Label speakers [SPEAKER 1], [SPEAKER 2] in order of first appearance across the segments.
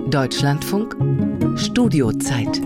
[SPEAKER 1] Deutschlandfunk Studiozeit.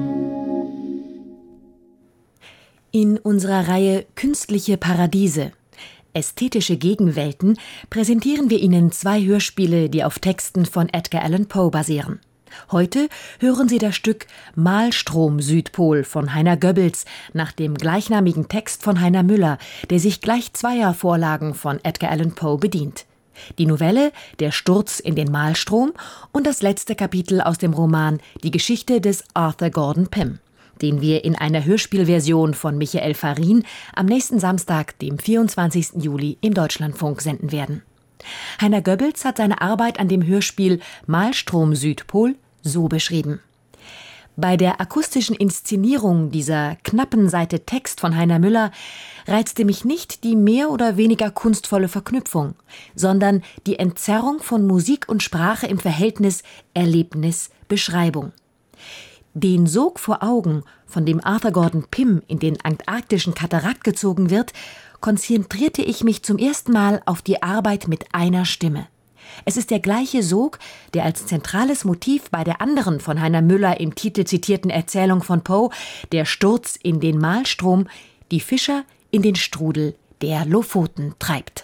[SPEAKER 1] In unserer Reihe Künstliche Paradiese, ästhetische Gegenwelten, präsentieren wir Ihnen 2 Hörspiele, die auf Texten von Edgar Allan Poe basieren. Heute hören Sie das Stück Malstrom Südpol von Heiner Goebbels nach dem gleichnamigen Text von Heiner Müller, der sich gleich 2 Vorlagen von Edgar Allan Poe bedient. Die Novelle Der Sturz in den Malstrom und das letzte Kapitel aus dem Roman Die Geschichte des Arthur Gordon Pym, den wir in einer Hörspielversion von Michael Farin am nächsten Samstag, dem 24. Juli, im Deutschlandfunk senden werden. Heiner Goebbels hat seine Arbeit an dem Hörspiel Malstrom Südpol so beschrieben: Bei der akustischen Inszenierung dieser knappen Seite Text von Heiner Müller reizte mich nicht die mehr oder weniger kunstvolle Verknüpfung, sondern die Entzerrung von Musik und Sprache im Verhältnis Erlebnis-Beschreibung. Den Sog vor Augen, von dem Arthur Gordon Pym in den antarktischen Katarakt gezogen wird, konzentrierte ich mich zum ersten Mal auf die Arbeit mit einer Stimme. Es ist der gleiche Sog, der als zentrales Motiv bei der anderen von Heiner Müller im Titel zitierten Erzählung von Poe, Der Sturz in den Malstrom, die Fischer in den Strudel der Lofoten treibt.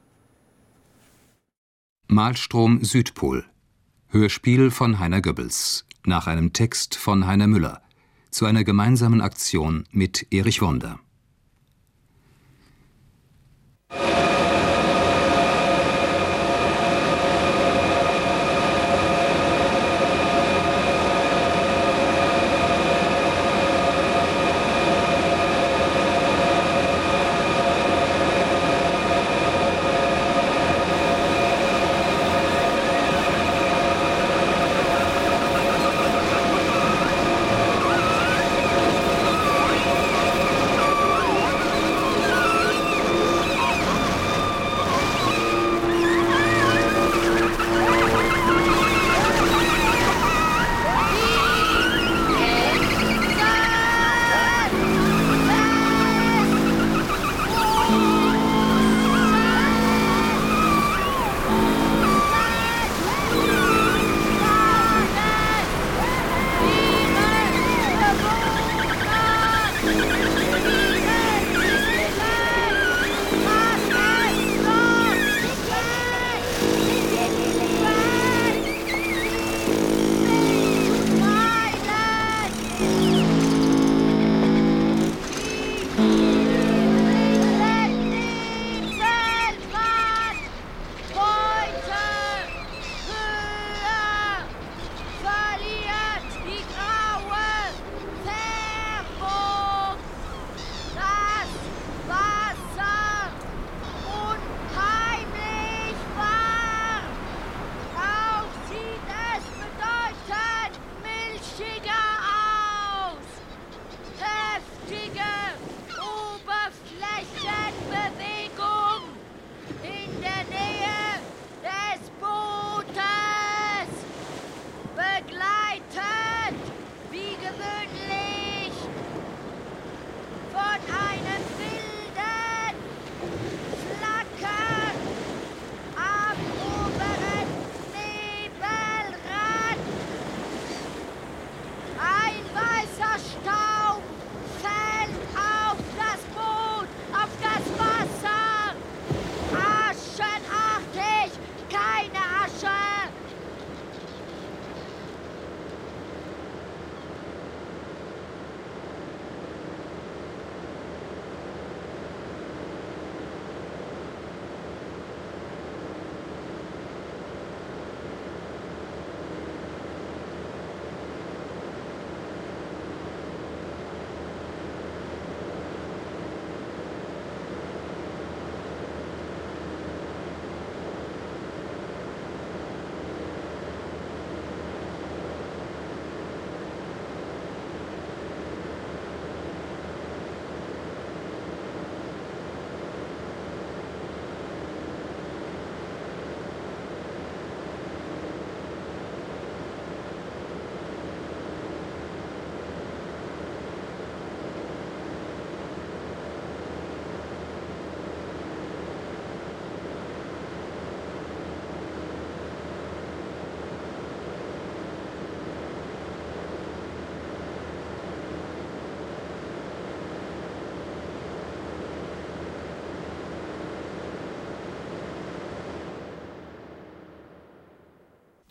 [SPEAKER 2] Malstrom Südpol. Hörspiel von Heiner Goebbels nach einem Text von Heiner Müller zu einer gemeinsamen Aktion mit Erich Wonder.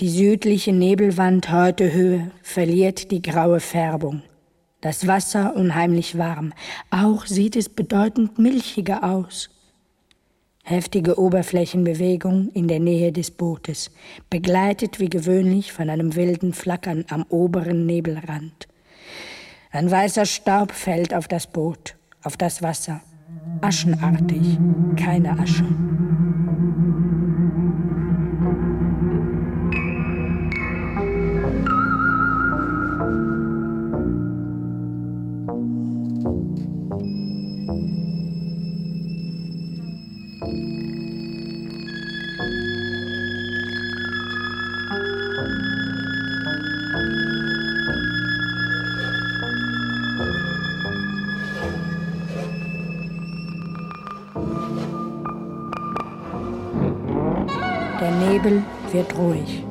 [SPEAKER 3] Die südliche Nebelwand, heute Höhe, verliert die graue Färbung. Das Wasser unheimlich warm. Auch sieht es bedeutend milchiger aus. Heftige Oberflächenbewegung in der Nähe des Bootes, begleitet wie gewöhnlich von einem wilden Flackern am oberen Nebelrand. Ein weißer Staub fällt auf das Boot, auf das Wasser. Aschenartig, keine Asche. Der Nebel wird ruhig.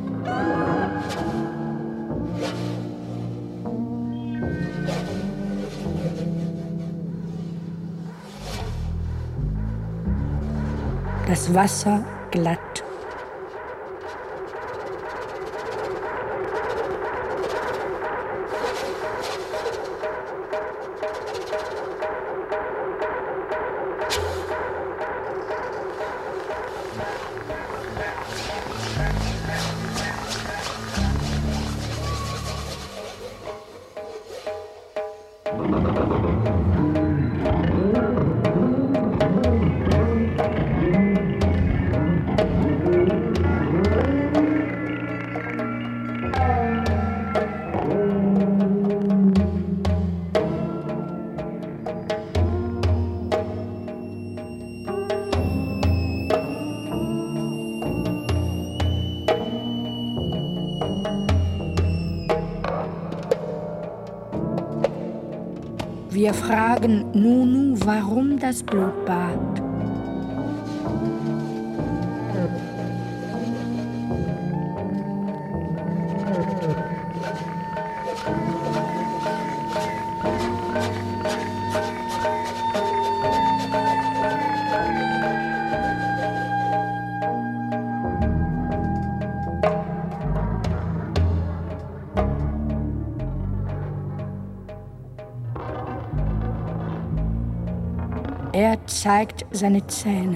[SPEAKER 3] Das Wasser glatt. Wir fragen Nunu, warum das Blutbad? Er zeigt seine Zähne.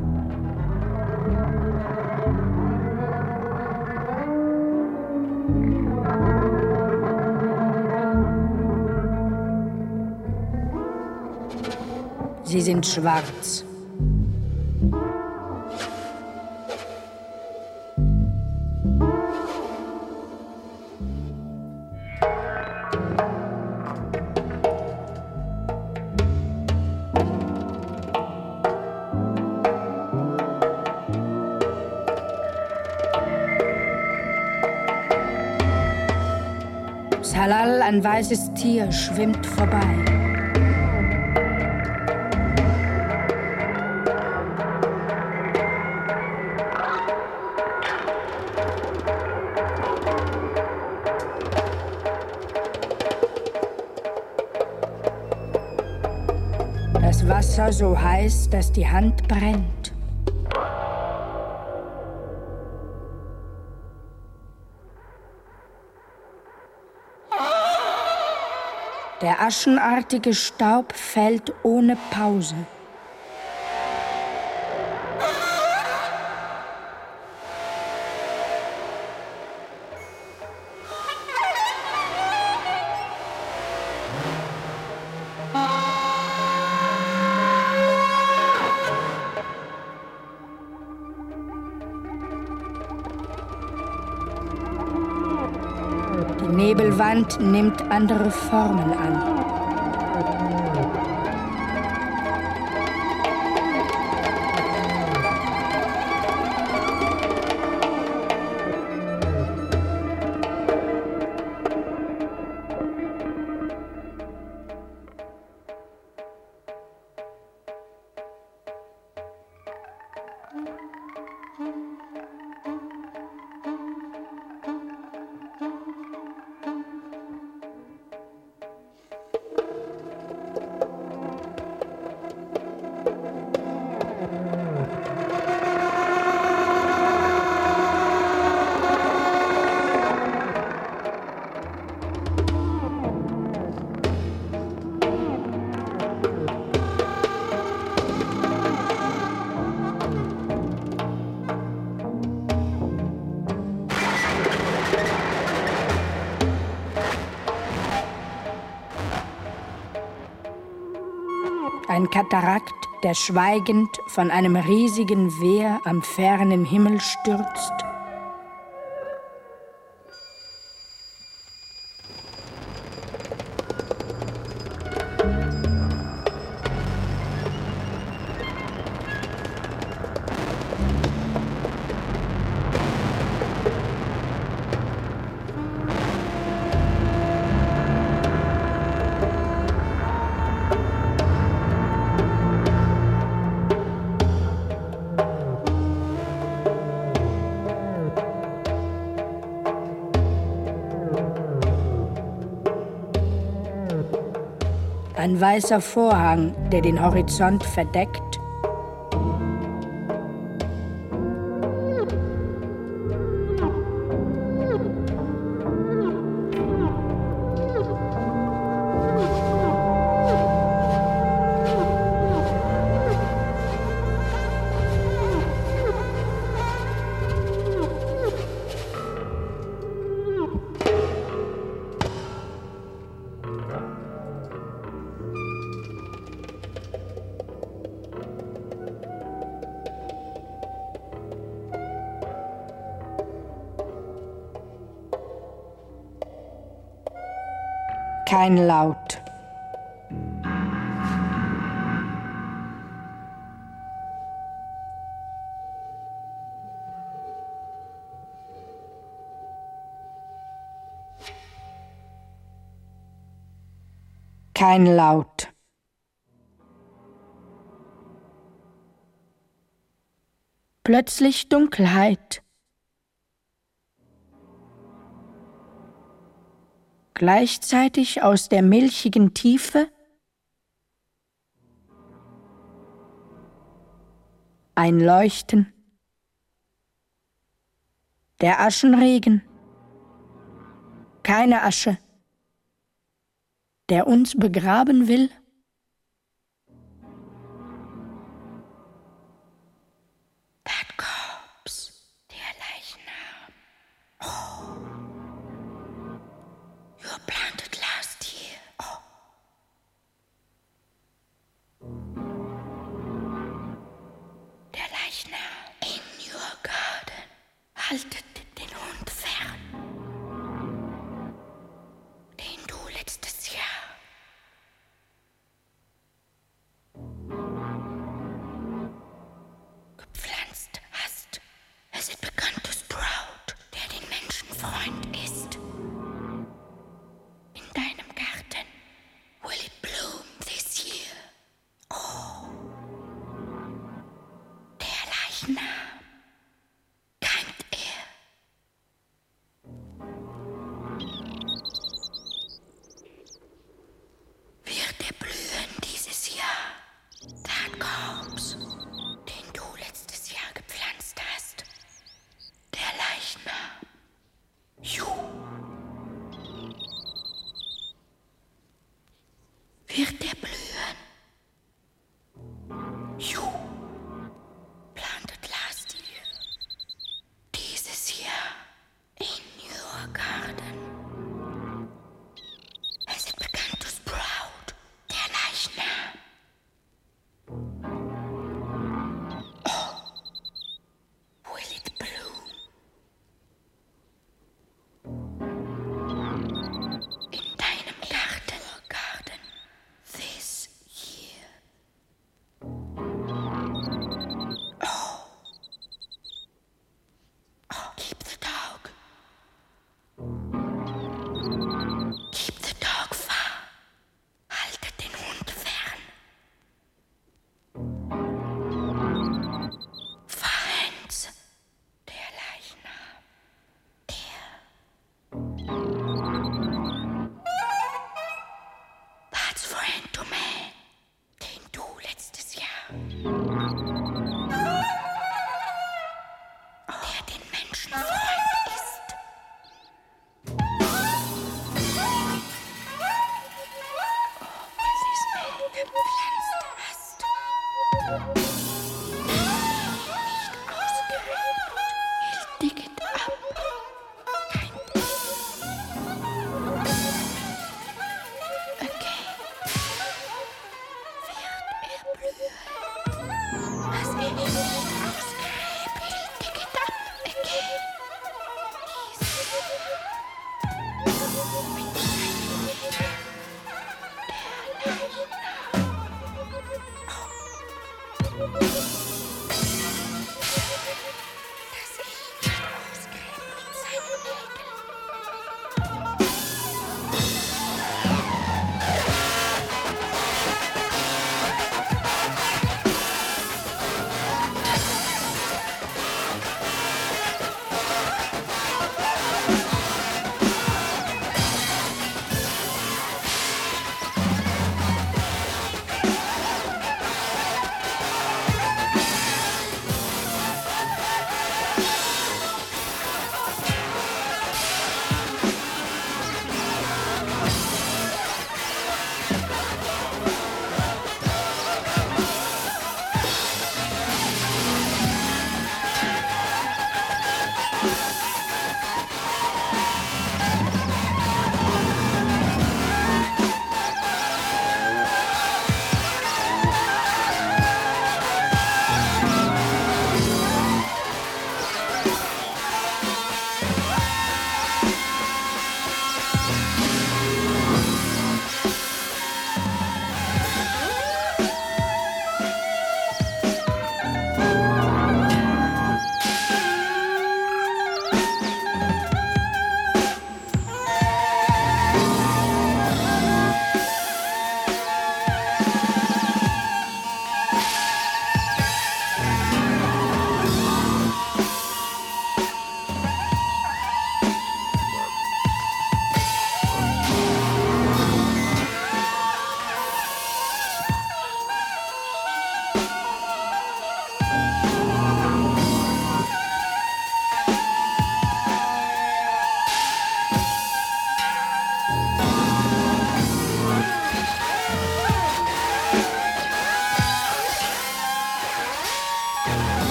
[SPEAKER 3] Sie sind schwarz. Salal, ein weißes Tier, schwimmt vorbei. Das Wasser so heiß, dass die Hand brennt. Der aschenartige Staub fällt ohne Pause. Die Nebelwand nimmt andere Formen an. ein Katarakt, der schweigend von einem riesigen Wehr am fernen Himmel stürzt. Ein weißer Vorhang, der den Horizont verdeckt. Kein Laut. Kein Laut. Plötzlich Dunkelheit. Gleichzeitig aus der milchigen Tiefe ein Leuchten. Der Aschenregen. Keine Asche. Der uns begraben will. That corpse, der Leichnam. Oh. You were planted last year. Oh. Der Leichnam in your garden. Haltet den Hund fern, den du letztes Jahr gepflanzt hast. Es ist bekannt to Sprout, der den Menschenfreund ist. In deinem Garten will it bloom this year. Oh, der Leichnam, keimt er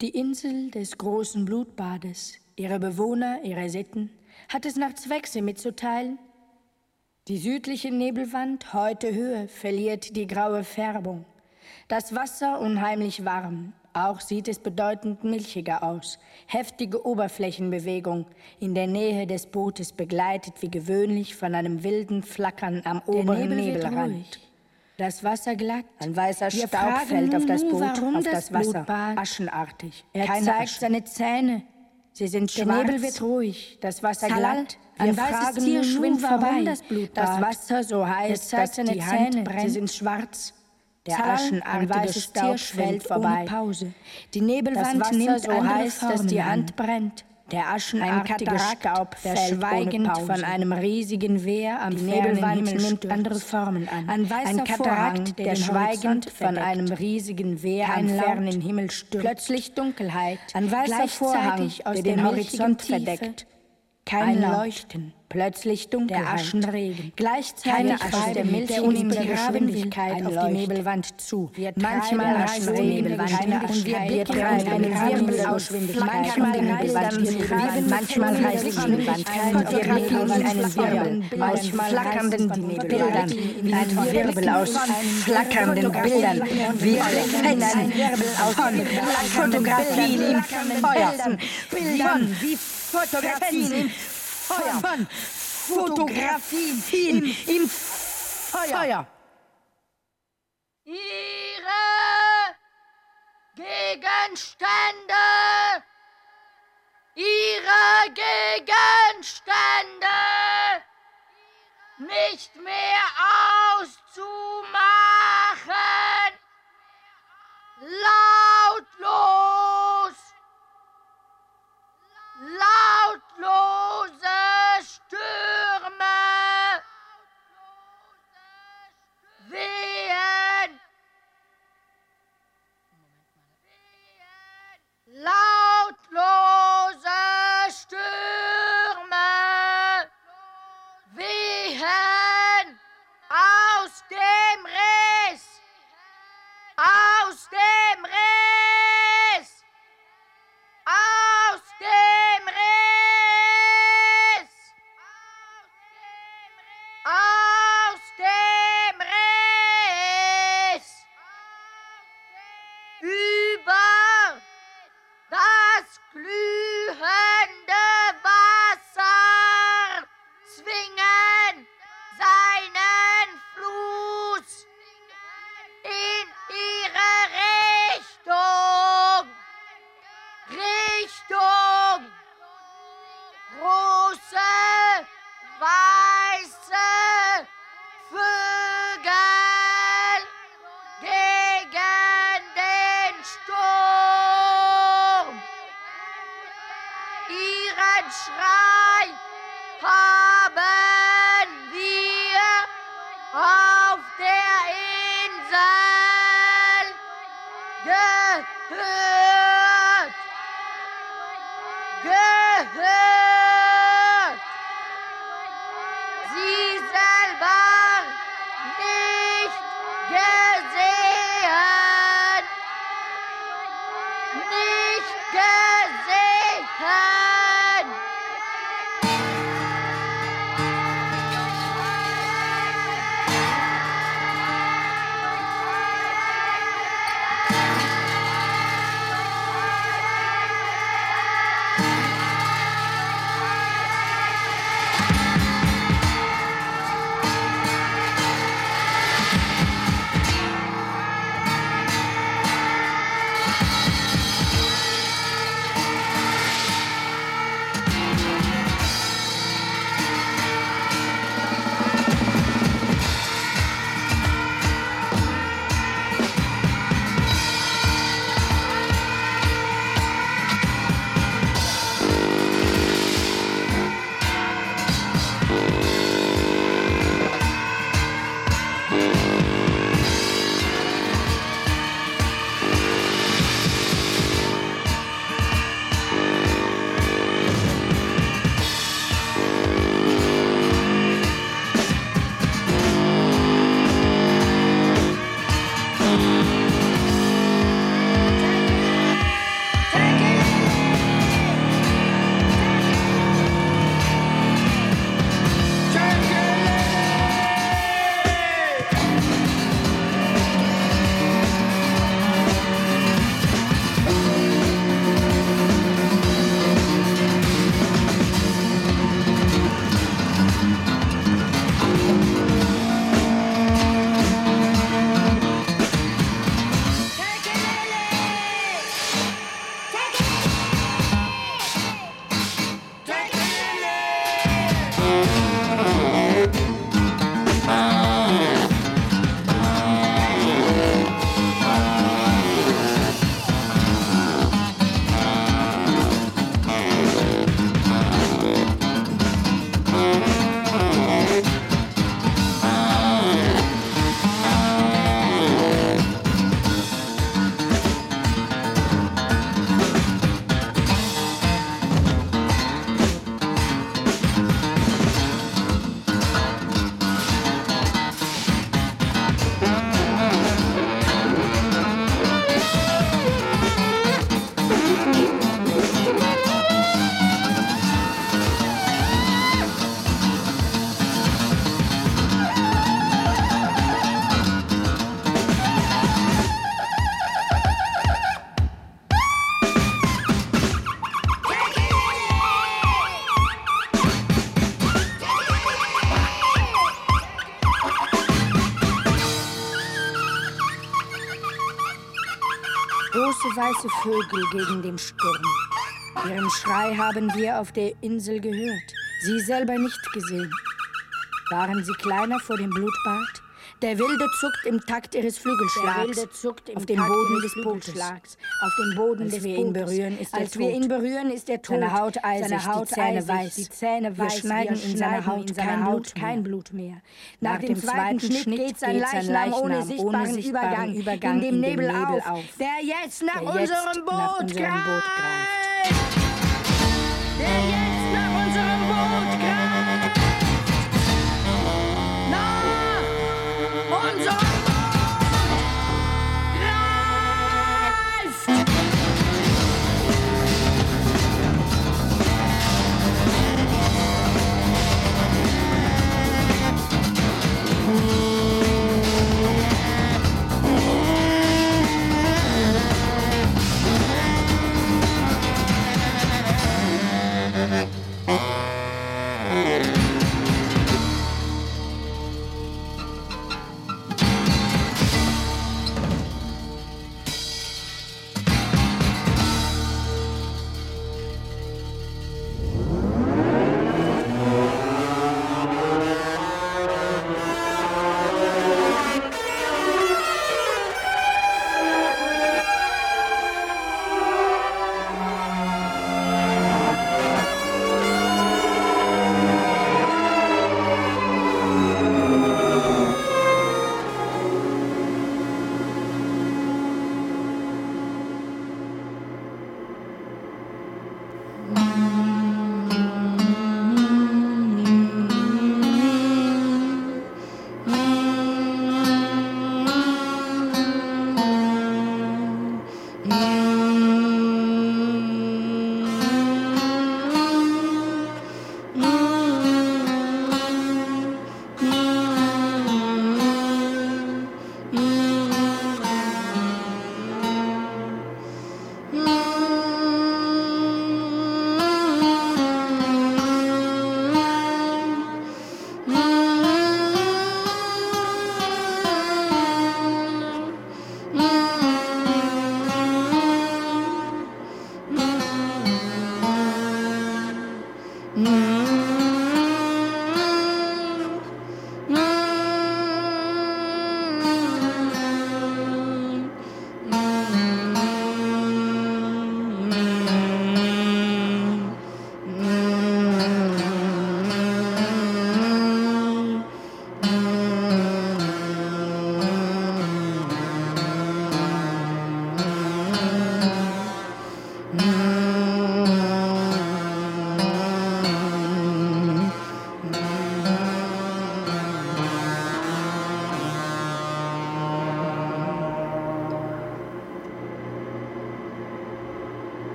[SPEAKER 3] Die Insel des großen Blutbades, ihre Bewohner, ihre Sitten, hat es nach Zwechse mitzuteilen. Die südliche Nebelwand, heute Höhe, verliert die graue Färbung. Das Wasser unheimlich warm, auch sieht es bedeutend milchiger aus. Heftige Oberflächenbewegung, in der Nähe des Bootes begleitet wie gewöhnlich von einem wilden Flackern am oberen Nebelrand. Das Wasser glatt, ein weißer Staub fällt auf das Boot, auf das Wasser, aschenartig. Er zeigt seine Zähne, sie sind schwarz. Der Nebel wird ruhig, das Wasser glatt. Ein weißes Tier schwimmt vorbei, das Wasser so heiß, dass die Hand brennt. Sie sind schwarz. Der aschenartige Staub fällt vorbei. Pause. Die Nebelwand nimmt so heiß, dass die Hand brennt. Der aschenartige Staub fällt schweigend von einem riesigen Wehr am fernen Himmel nimmt andere Formen an. Ein Katarakt, der schweigend von einem riesigen Wehr am fernen Himmel stürzt. Plötzlich Dunkelheit, ein weißer Vorhang, der den Horizont verdeckt. Kein Leuchten, plötzlich Dunkelheit, der Aschenregen. Gleichzeitig reißt der milchige Geschwindigkeit auf die Nebelwand zu. Manchmal reißt die Nebelwand und wir blicken rein eine Wirbel aus Manchmal die Nebelwand, manchmal reißt die Nebelwand und wir blicken in einen Wirbel aus flackernden Bildern, wie ein Wirbel aus flackernden Bildern. Wir blicken einen Wirbel aus Fotografien im Feuer, Bildern wie Fotografien im Feuer. Fotografien im Feuer.
[SPEAKER 4] Ihre Gegenstände, nicht mehr auszumachen, lautlose Stürme, Wehen, lautlose Stürme, Wehen aus dem Riss, aus dem Riss, aus dem Riss, aus dem Riss, über das glühende Wasser zwingen seinen Fluss in ihre Richtung, große, weiße Vögel gegen den Sturm. Ihren Schrei haben wir auf der Insel gehört. Sie selber nicht gesehen. Nicht gesehen.
[SPEAKER 3] Große weiße Vögel gegen den Sturm. Ihren Schrei haben wir auf der Insel gehört, sie selber nicht gesehen. Waren sie kleiner vor dem Blutbad? Der Wilde zuckt im Takt ihres Flügelschlags auf den Boden des Bootes. Auf den Boden des Bootes. Als wir ihn berühren, ist er tot. Seine Haut eisig, die Zähne weiß. Wir schneiden in seiner Haut kein Blut mehr. Nach dem zweiten Schnitt geht sein Leichnam ohne sichtbaren Übergang in dem Nebel auf, der jetzt nach unserem Boot greift. Der jetzt nach unserem Boot greift. Unser Boot greift!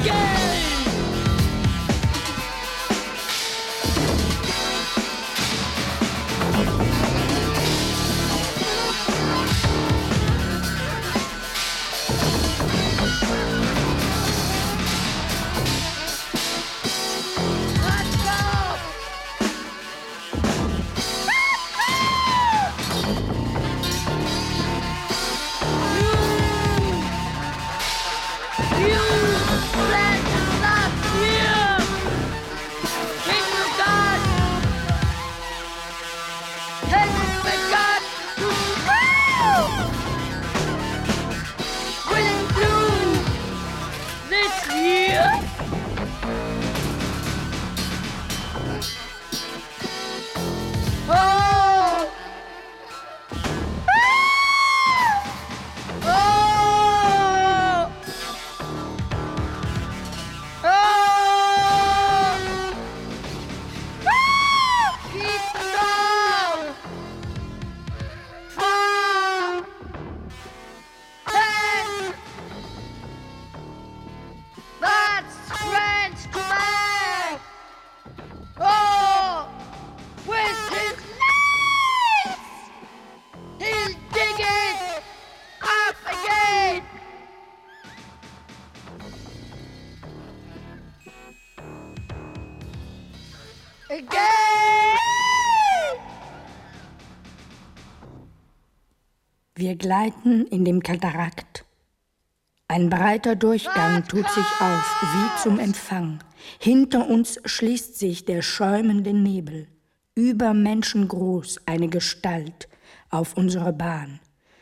[SPEAKER 3] Wir gleiten in dem Katarakt. Ein breiter Durchgang tut sich auf, wie zum Empfang. Hinter uns schließt sich der schäumende Nebel. Übermenschengroß eine Gestalt auf unserer Bahn.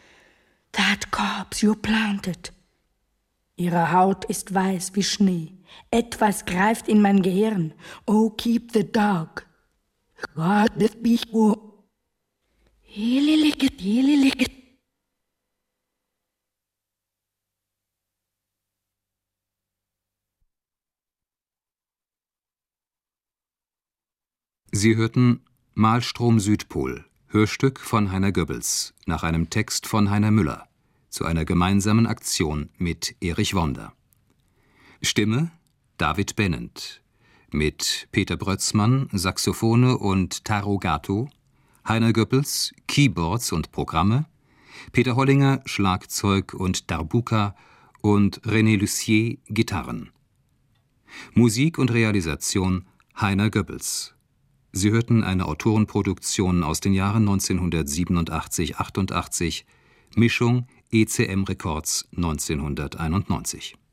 [SPEAKER 3] That corpse you planted. Ihre Haut ist weiß wie Schnee. Etwas greift in mein Gehirn. Oh, keep the dog. God, this be good. Hililiket.
[SPEAKER 2] Sie hörten Malstrom Südpol, Hörstück von Heiner Goebbels, nach einem Text von Heiner Müller, zu einer gemeinsamen Aktion mit Erich Wonder. Stimme David Bennent, mit Peter Brötzmann, Saxophone und Tarogato, Heiner Goebbels, Keyboards und Programme, Peter Hollinger, Schlagzeug und Darbuka und René Lussier, Gitarren. Musik und Realisation Heiner Goebbels. Sie hörten eine Autorenproduktion aus den Jahren 1987-88, Mischung ECM Records 1991.